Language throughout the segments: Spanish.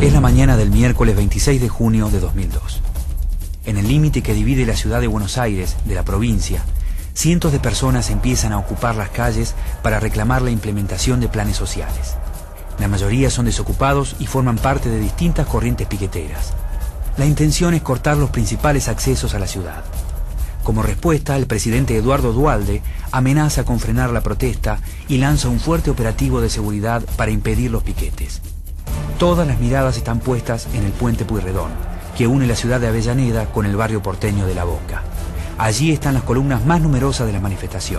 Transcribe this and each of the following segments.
Es la mañana del miércoles 26 de junio de 2002. En el límite que divide la ciudad de Buenos Aires de la provincia, cientos de personas empiezan a ocupar las calles para reclamar la implementación de planes sociales. La mayoría son desocupados y forman parte de distintas corrientes piqueteras. La intención es cortar los principales accesos a la ciudad. Como respuesta, el presidente Eduardo Duhalde amenaza con frenar la protesta y lanza un fuerte operativo de seguridad para impedir los piquetes. Todas las miradas están puestas en el puente Pueyrredón, que une la ciudad de Avellaneda con el barrio porteño de La Boca. Allí están las columnas más numerosas de la manifestación.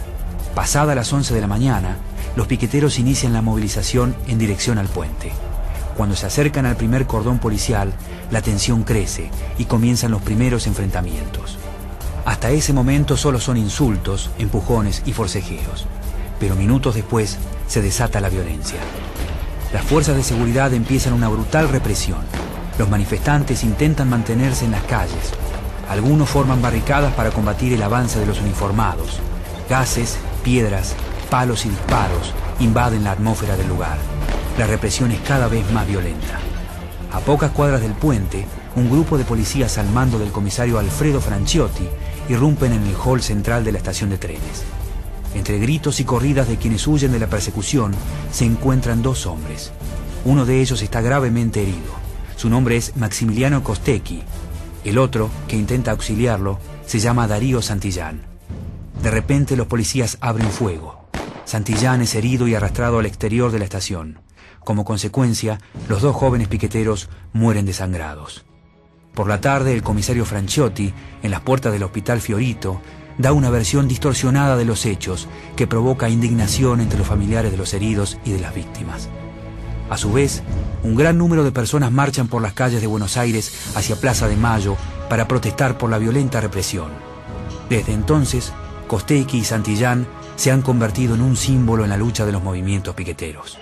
Pasadas las 11 de la mañana, los piqueteros inician la movilización en dirección al puente. Cuando se acercan al primer cordón policial, la tensión crece y comienzan los primeros enfrentamientos. Hasta ese momento solo son insultos, empujones y forcejeos. Pero minutos después se desata la violencia. Las fuerzas de seguridad empiezan una brutal represión. Los manifestantes intentan mantenerse en las calles. Algunos forman barricadas para combatir el avance de los uniformados. Gases, piedras, palos y disparos invaden la atmósfera del lugar. La represión es cada vez más violenta. A pocas cuadras del puente, un grupo de policías al mando del comisario Alfredo Franciotti irrumpen en el hall central de la estación de trenes. Entre gritos y corridas de quienes huyen de la persecución, se encuentran dos hombres. Uno de ellos está gravemente herido. Su nombre es Maximiliano Costecchi. El otro, que intenta auxiliarlo, se llama Darío Santillán. De repente los policías abren fuego. Santillán es herido y arrastrado al exterior de la estación. Como consecuencia, los dos jóvenes piqueteros mueren desangrados. Por la tarde, el comisario Franciotti, en las puertas del Hospital Fiorito, da una versión distorsionada de los hechos que provoca indignación entre los familiares de los heridos y de las víctimas. A su vez, un gran número de personas marchan por las calles de Buenos Aires hacia Plaza de Mayo para protestar por la violenta represión. Desde entonces, Costecchi y Santillán se han convertido en un símbolo en la lucha de los movimientos piqueteros.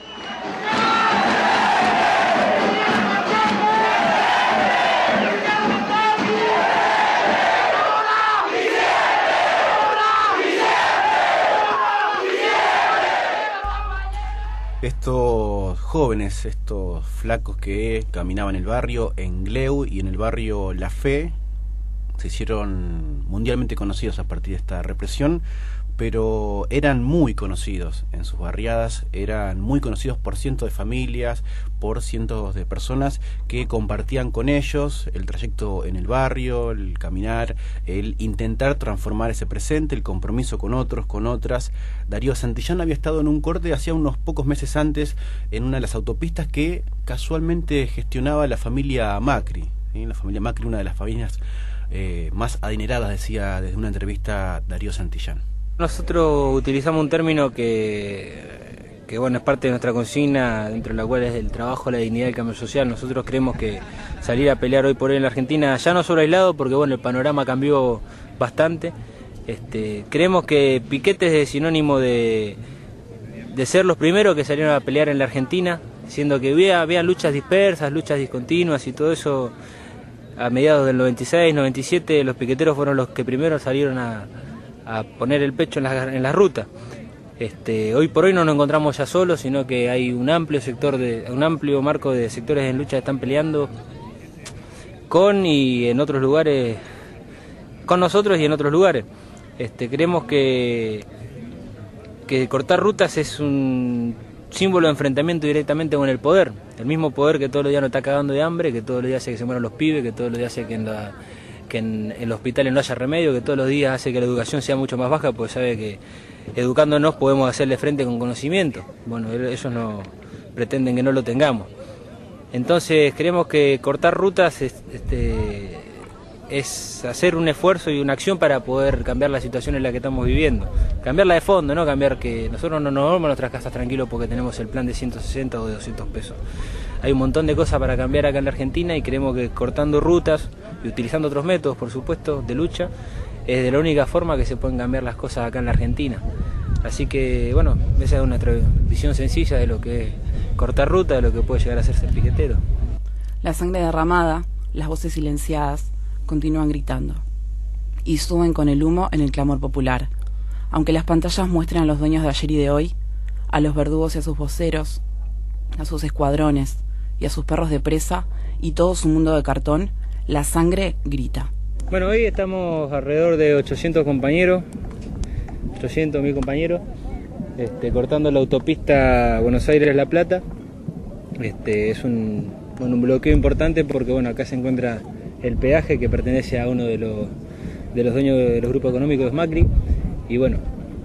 Estos jóvenes, estos flacos que caminaban el barrio en Gleu y en el barrio La Fe, se hicieron mundialmente conocidos a partir de esta represión, pero eran muy conocidos en sus barriadas, eran muy conocidos por cientos de familias, por cientos de personas que compartían con ellos el trayecto en el barrio, el caminar, el intentar transformar ese presente, el compromiso con otros, con otras. Darío Santillán había estado en un corte hacía unos pocos meses antes en una de las autopistas que casualmente gestionaba la familia Macri, ¿sí? La familia Macri, una de las familias más adineradas, decía desde una entrevista Darío Santillán. Nosotros utilizamos un término que bueno, es parte de nuestra consigna, dentro de la cual es el trabajo, la dignidad y el cambio social. Nosotros creemos que salir a pelear hoy por hoy en la Argentina, ya no solo aislado, porque bueno, el panorama cambió bastante. Creemos que piquetes es sinónimo de ser los primeros que salieron a pelear en la Argentina, siendo que había luchas dispersas, luchas discontinuas y todo eso. A mediados del 96, 97, los piqueteros fueron los que primero salieron a poner el pecho en la ruta. Hoy por hoy no nos encontramos ya solos, sino que hay un amplio marco de sectores en lucha que están peleando con y en otros lugares, con nosotros y en otros lugares. Creemos que cortar rutas es un símbolo de enfrentamiento directamente con el poder, el mismo poder que todos los días nos está cagando de hambre, que todos los días hace que se mueran los pibes, que todos los días hace que en los hospitales no haya remedio, que todos los días hace que la educación sea mucho más baja, porque sabe que educándonos podemos hacerle frente con conocimiento. Bueno, ellos no pretenden que no lo tengamos. Entonces creemos que cortar rutas es hacer un esfuerzo y una acción para poder cambiar la situación en la que estamos viviendo. Cambiarla de fondo, no cambiar que nosotros no nos vamos a nuestras casas tranquilos porque tenemos el plan de 160 o de 200 pesos. Hay un montón de cosas para cambiar acá en la Argentina y creemos que cortando rutas y utilizando otros métodos, por supuesto, de lucha, es de la única forma que se pueden cambiar las cosas acá en la Argentina. Así que, bueno, esa es nuestra visión sencilla de lo que es cortar ruta, de lo que puede llegar a ser piquetero. La sangre derramada, las voces silenciadas, continúan gritando y suben con el humo en el clamor popular. Aunque las pantallas muestran a los dueños de ayer y de hoy, a los verdugos y a sus voceros, a sus escuadrones, y a sus perros de presa y todo su mundo de cartón, la sangre grita. Bueno, hoy estamos alrededor de 800 compañeros, 800.000 compañeros, cortando la autopista Buenos Aires-La Plata. Es un bloqueo importante porque bueno, acá se encuentra el peaje que pertenece a uno de los dueños de los grupos económicos de Macri. Y bueno,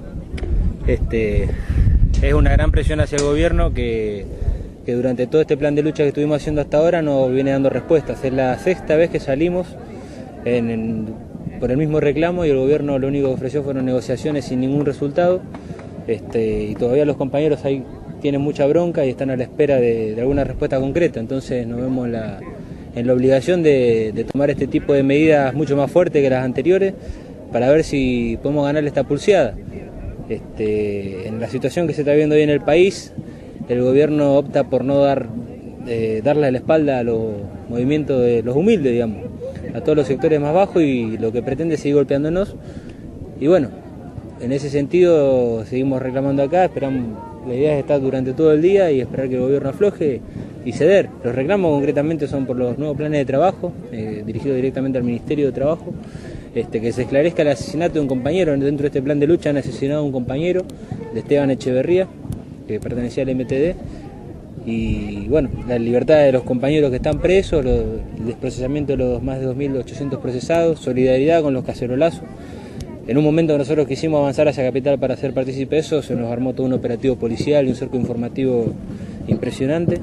es una gran presión hacia el gobierno que durante todo este plan de lucha que estuvimos haciendo hasta ahora nos viene dando respuestas. Es la sexta vez que salimos por el mismo reclamo y el gobierno lo único que ofreció fueron negociaciones sin ningún resultado. Y todavía los compañeros ahí tienen mucha bronca y están a la espera de alguna respuesta concreta. Entonces nos vemos en la obligación de tomar este tipo de medidas mucho más fuertes que las anteriores para ver si podemos ganarle esta pulseada. En la situación que se está viendo hoy en el país, el gobierno opta por no darle la espalda a los movimientos de los humildes, digamos, a todos los sectores más bajos, y lo que pretende es seguir golpeándonos. Y bueno, en ese sentido seguimos reclamando acá, esperamos, la idea es estar durante todo el día y esperar que el gobierno afloje y ceder. Los reclamos concretamente son por los nuevos planes de trabajo, dirigidos directamente al Ministerio de Trabajo, que se esclarezca el asesinato de un compañero. Dentro de este plan de lucha han asesinado a un compañero, de Esteban Echeverría, que pertenecía al MTD, y bueno, la libertad de los compañeros que están presos, el desprocesamiento de los más de 2.800 procesados, solidaridad con los cacerolazos. En un momento que nosotros quisimos avanzar hacia Capital para ser partícipe de eso, se nos armó todo un operativo policial y un cerco informativo impresionante.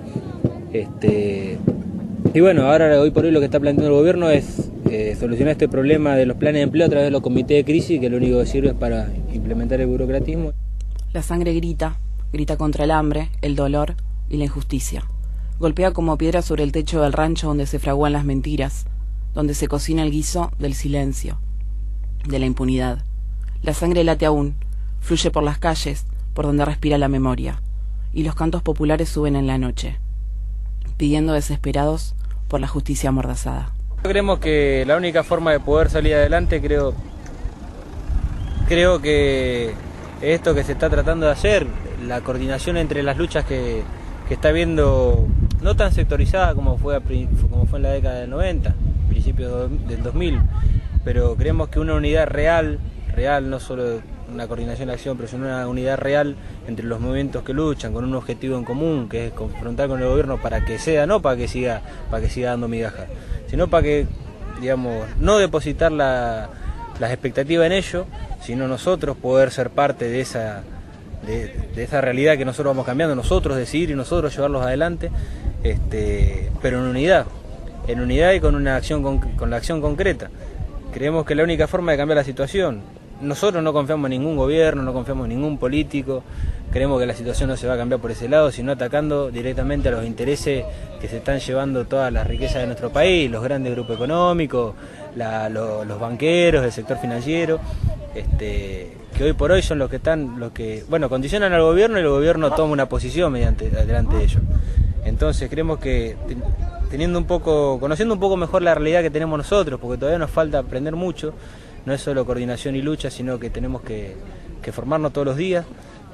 Y bueno, ahora hoy por hoy lo que está planteando el gobierno es solucionar este problema de los planes de empleo a través de los comités de crisis, que lo único que sirve es para implementar el burocratismo. La sangre grita contra el hambre, el dolor y la injusticia. Golpea como piedra sobre el techo del rancho donde se fraguan las mentiras, donde se cocina el guiso del silencio, de la impunidad. La sangre late aún, fluye por las calles, por donde respira la memoria, y los cantos populares suben en la noche, pidiendo desesperados por la justicia amordazada. Creemos que la única forma de poder salir adelante, creo que esto que se está tratando de hacer, la coordinación entre las luchas que está viendo, no tan sectorizada como fue en la década del 90, principios del 2000, pero creemos que una unidad real, no solo una coordinación de acción, pero sino una unidad real entre los movimientos que luchan con un objetivo en común, que es confrontar con el gobierno para que sea, no para que siga dando migajas, sino para que, digamos, no depositar las expectativas en ello, sino nosotros poder ser parte de esa realidad que nosotros vamos cambiando, nosotros decidir y nosotros llevarlos adelante, pero en unidad y con una acción con la acción concreta. Creemos que es la única forma de cambiar la situación. Nosotros no confiamos en ningún gobierno, no confiamos en ningún político, creemos que la situación no se va a cambiar por ese lado, sino atacando directamente a los intereses que se están llevando todas las riquezas de nuestro país, los grandes grupos económicos, los banqueros, el sector financiero, que hoy por hoy son los que condicionan al gobierno, y el gobierno toma una posición delante de ellos. Entonces creemos que conociendo un poco mejor la realidad que tenemos nosotros, porque todavía nos falta aprender mucho, no es solo coordinación y lucha, sino que tenemos que formarnos todos los días.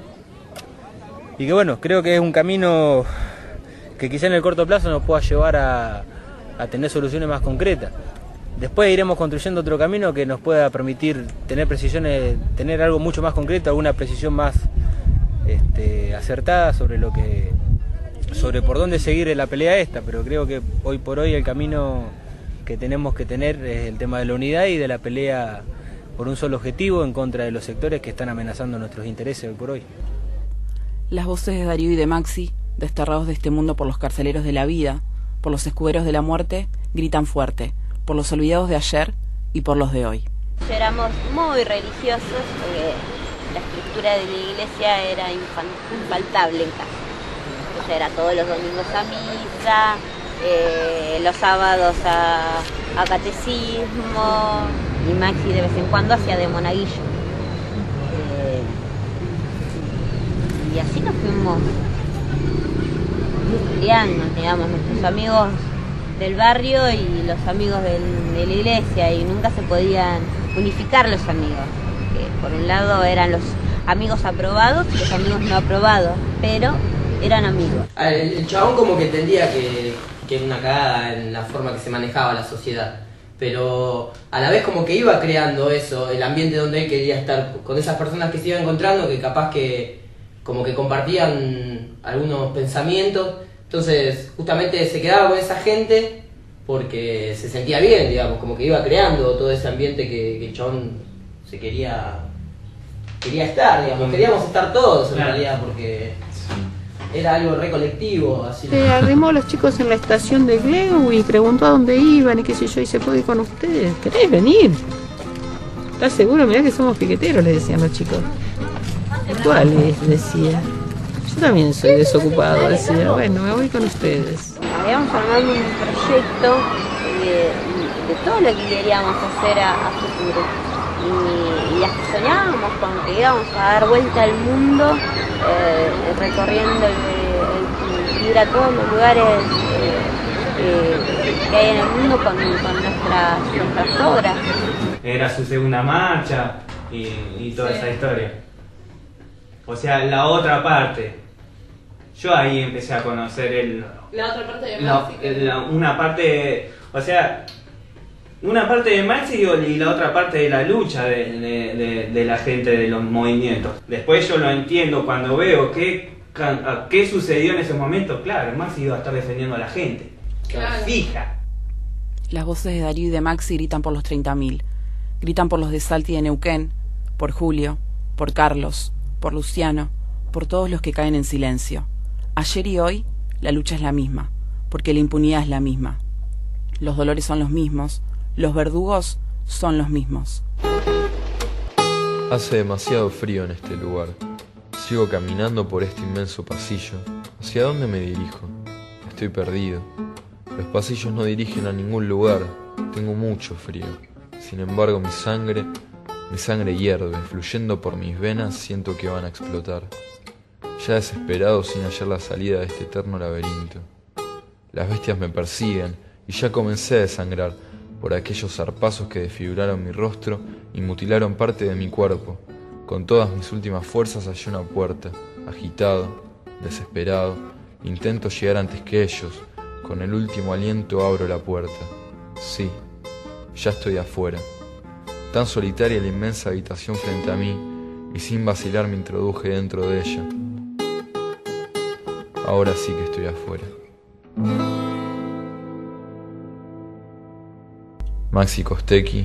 Y que bueno, creo que es un camino que quizá en el corto plazo nos pueda llevar a tener soluciones más concretas. Después iremos construyendo otro camino que nos pueda permitir tener precisiones, tener algo mucho más concreto, alguna precisión más acertada sobre por dónde seguir en la pelea esta, pero creo que hoy por hoy el camino que tenemos que tener es el tema de la unidad y de la pelea por un solo objetivo en contra de los sectores que están amenazando nuestros intereses hoy por hoy. Las voces de Darío y de Maxi, desterrados de este mundo por los carceleros de la vida, por los escuderos de la muerte, gritan fuerte, por los olvidados de ayer y por los de hoy. Éramos muy religiosos, porque la estructura de la iglesia era infaltable en casa. Entonces era todos los domingos a misa, los sábados a catecismo, y Maxi de vez en cuando hacía de monaguillo. Y así nos fuimos criando, digamos, nuestros amigos del barrio y los amigos de la iglesia, y nunca se podían unificar los amigos. Por un lado eran los amigos aprobados y los amigos no aprobados, pero eran amigos. El chabón como que entendía que era una cagada en la forma que se manejaba la sociedad, pero a la vez como que iba creando eso, el ambiente donde él quería estar, con esas personas que se iba encontrando, que capaz que como que compartían algunos pensamientos, entonces justamente se quedaba con esa gente porque se sentía bien, digamos, como que iba creando todo ese ambiente que el chabón se quería estar, digamos, queríamos estar todos en realidad, porque era algo recolectivo, así. Se arrimó a los chicos en la estación de Gleu y preguntó a dónde iban y qué sé yo, y se puede ir con ustedes. ¿Querés venir? ¿Estás seguro? Mirá que somos piqueteros, le decían los chicos. ¿Cuál es? Decía. Yo también soy desocupado, decía. Bueno, me voy con ustedes. Habíamos armado un proyecto de todo lo que queríamos hacer a futuro. Y hasta soñábamos con que íbamos a dar vuelta al mundo, recorriendo ir a todos los lugares que hay en el mundo con nuestras obras. Era su segunda marcha y toda esa historia. O sea, la otra parte. Yo ahí empecé a conocer La otra parte de una parte, o sea, una parte de Maxi y la otra parte de la lucha de la gente, de los movimientos. Después yo lo entiendo cuando veo qué sucedió en ese momento. Claro, Maxi iba a estar defendiendo a la gente. Claro. Fija. Las voces de Darío y de Maxi gritan por los 30.000. Gritan por los de Salta y de Neuquén, por Julio, por Carlos, por Luciano, por todos los que caen en silencio. Ayer y hoy, la lucha es la misma, porque la impunidad es la misma. Los dolores son los mismos, los verdugos son los mismos. Hace demasiado frío en este lugar. Sigo caminando por este inmenso pasillo. ¿Hacia dónde me dirijo? Estoy perdido. Los pasillos no dirigen a ningún lugar. Tengo mucho frío. Sin embargo, mi sangre hierve. Fluyendo por mis venas, siento que van a explotar. Ya desesperado sin hallar la salida de este eterno laberinto. Las bestias me persiguen y ya comencé a desangrar por aquellos zarpazos que desfiguraron mi rostro y mutilaron parte de mi cuerpo. Con todas mis últimas fuerzas hallé una puerta. Agitado, desesperado, intento llegar antes que ellos. Con el último aliento abro la puerta. Sí, ya estoy afuera. Tan solitaria la inmensa habitación frente a mí, y sin vacilar me introduje dentro de ella. Ahora sí que estoy afuera. Maxi Costecchi,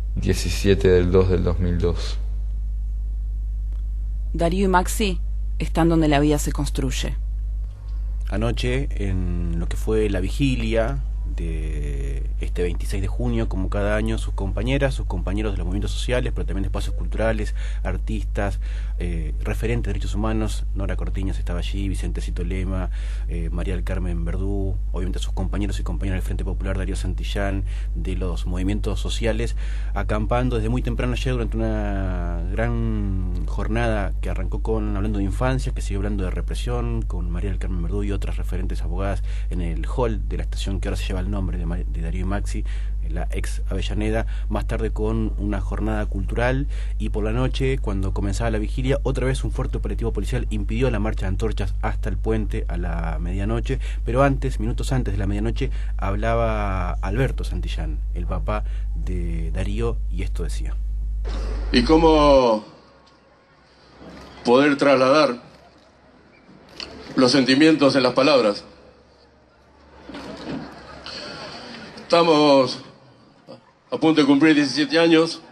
17/2/2002. Darío y Maxi están donde la vida se construye. Anoche, en lo que fue la vigilia de este 26 de junio, como cada año, sus compañeras, sus compañeros de los movimientos sociales, pero también de espacios culturales, artistas, referentes de derechos humanos. Nora Cortiñas estaba allí, Vicentecito Lema, María del Carmen Verdú, obviamente sus compañeros y compañeras del Frente Popular, Darío Santillán, de los movimientos sociales, acampando desde muy temprano ayer durante una gran jornada que arrancó hablando de infancia, que siguió hablando de represión, con María del Carmen Verdú y otras referentes abogadas en el hall de la estación que ahora se lleva el nombre de Darío y Maxi, la ex Avellaneda. Más tarde con una jornada cultural, y por la noche, cuando comenzaba la vigilia, otra vez un fuerte operativo policial impidió la marcha de antorchas hasta el puente a la medianoche. Pero antes, minutos antes de la medianoche, hablaba Alberto Santillán, el papá de Darío, y esto decía: ¿y cómo poder trasladar los sentimientos en las palabras? Estamos a punto de cumplir 17 años,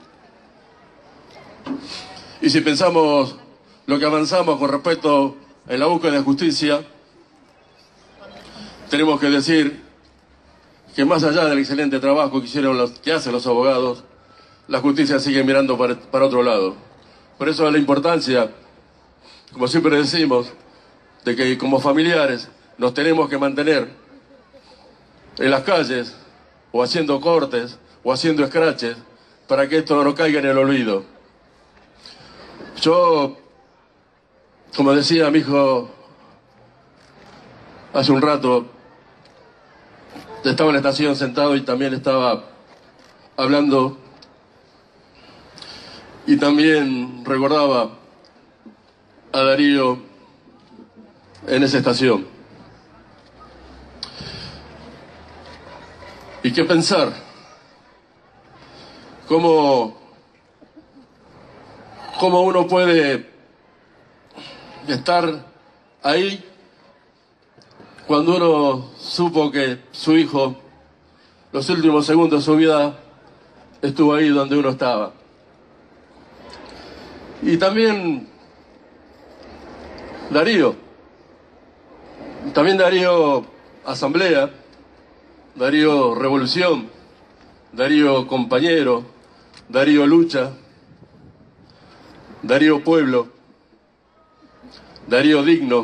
y si pensamos lo que avanzamos con respecto a la búsqueda de justicia, tenemos que decir que más allá del excelente trabajo que hacen los abogados, la justicia sigue mirando para otro lado. Por eso la importancia, como siempre decimos, de que como familiares nos tenemos que mantener en las calles, o haciendo cortes, o haciendo escraches, para que esto no caiga en el olvido. Yo, como decía mi hijo hace un rato, estaba en la estación sentado y también estaba hablando, y también recordaba a Darío en esa estación. Y qué pensar, cómo uno puede estar ahí cuando uno supo que su hijo, los últimos segundos de su vida, estuvo ahí donde uno estaba. Y también Darío Asamblea, Darío Revolución, Darío Compañero, Darío Lucha, Darío Pueblo, Darío Digno,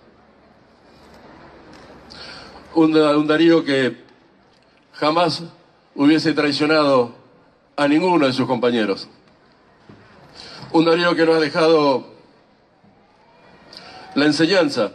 un Darío que jamás hubiese traicionado a ninguno de sus compañeros. Un Darío que nos ha dejado la enseñanza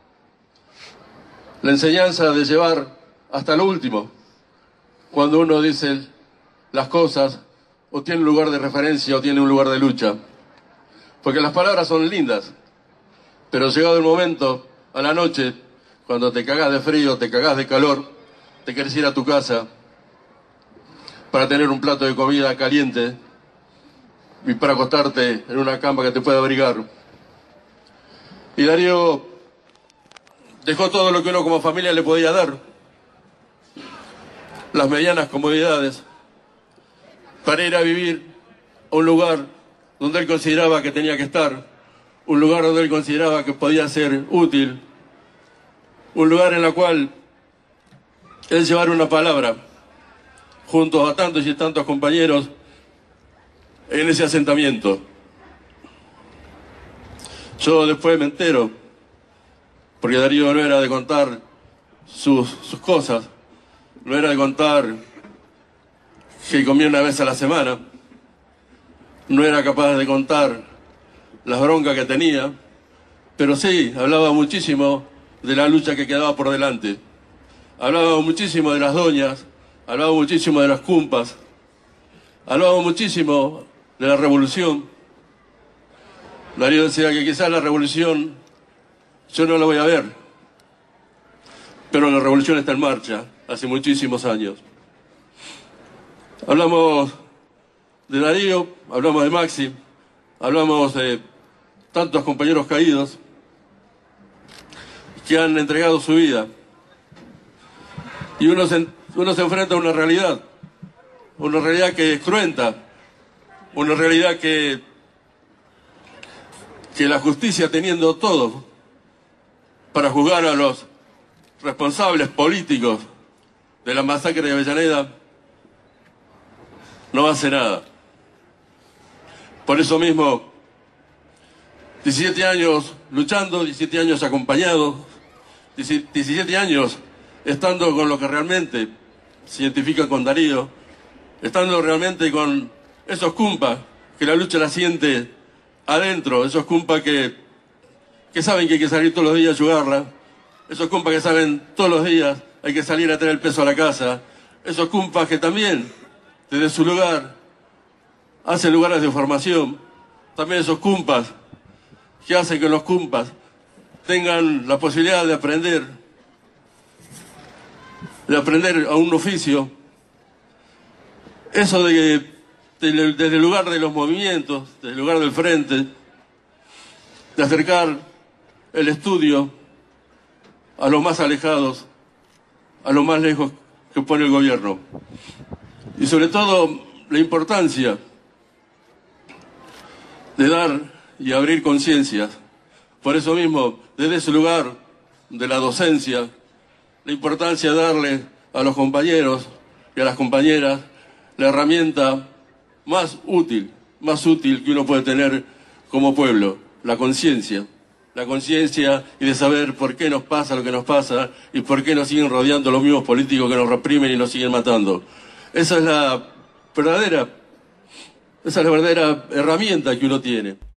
de llevar hasta lo último, cuando uno dice las cosas, o tiene un lugar de referencia o tiene un lugar de lucha. Porque las palabras son lindas, pero llegado el momento, a la noche, cuando te cagás de frío, te cagás de calor, te querés ir a tu casa para tener un plato de comida caliente y para acostarte en una cama que te pueda abrigar. Y Darío dejó todo lo que uno como familia le podía dar, las medianas comodidades, para ir a vivir a un lugar donde él consideraba que tenía que estar, un lugar donde él consideraba que podía ser útil, un lugar en el cual él llevara una palabra junto a tantos y tantos compañeros en ese asentamiento. Yo después me entero, porque Darío no era de contar sus cosas, no era de contar que comía una vez a la semana, no era capaz de contar las broncas que tenía, pero sí, hablaba muchísimo de la lucha que quedaba por delante. Hablaba muchísimo de las doñas, hablaba muchísimo de las cumpas, hablaba muchísimo de la revolución. Darío decía que quizás la revolución yo no la voy a ver, pero la revolución está en marcha hace muchísimos años. Hablamos de Darío, hablamos de Maxi, hablamos de tantos compañeros caídos que han entregado su vida. Y uno se enfrenta a una realidad que es cruenta, una realidad que la justicia, teniendo todo para juzgar a los responsables políticos de la masacre de Avellaneda, no hace nada. Por eso mismo, 17 años luchando, 17 años acompañados, 17 años estando con lo que realmente se identifica con Darío, estando realmente con esos cumpas que la lucha la siente adentro, esos cumpas que saben que hay que salir todos los días a ayudarla, esos cumpas que saben todos los días hay que salir a traer el peso a la casa, esos cumpas que también desde su lugar hacen lugares de formación, también esos cumpas que hacen que los cumpas tengan la posibilidad de aprender a un oficio. Eso desde el lugar de los movimientos, desde el lugar del frente, de acercar el estudio a los más alejados, a los más lejos que pone el gobierno. Y sobre todo la importancia de dar y abrir conciencias. Por eso mismo, desde ese lugar de la docencia, la importancia de darle a los compañeros y a las compañeras la herramienta más útil que uno puede tener como pueblo, la conciencia. La conciencia y de saber por qué nos pasa lo que nos pasa y por qué nos siguen rodeando los mismos políticos que nos reprimen y nos siguen matando. Esa es la verdadera herramienta que uno tiene.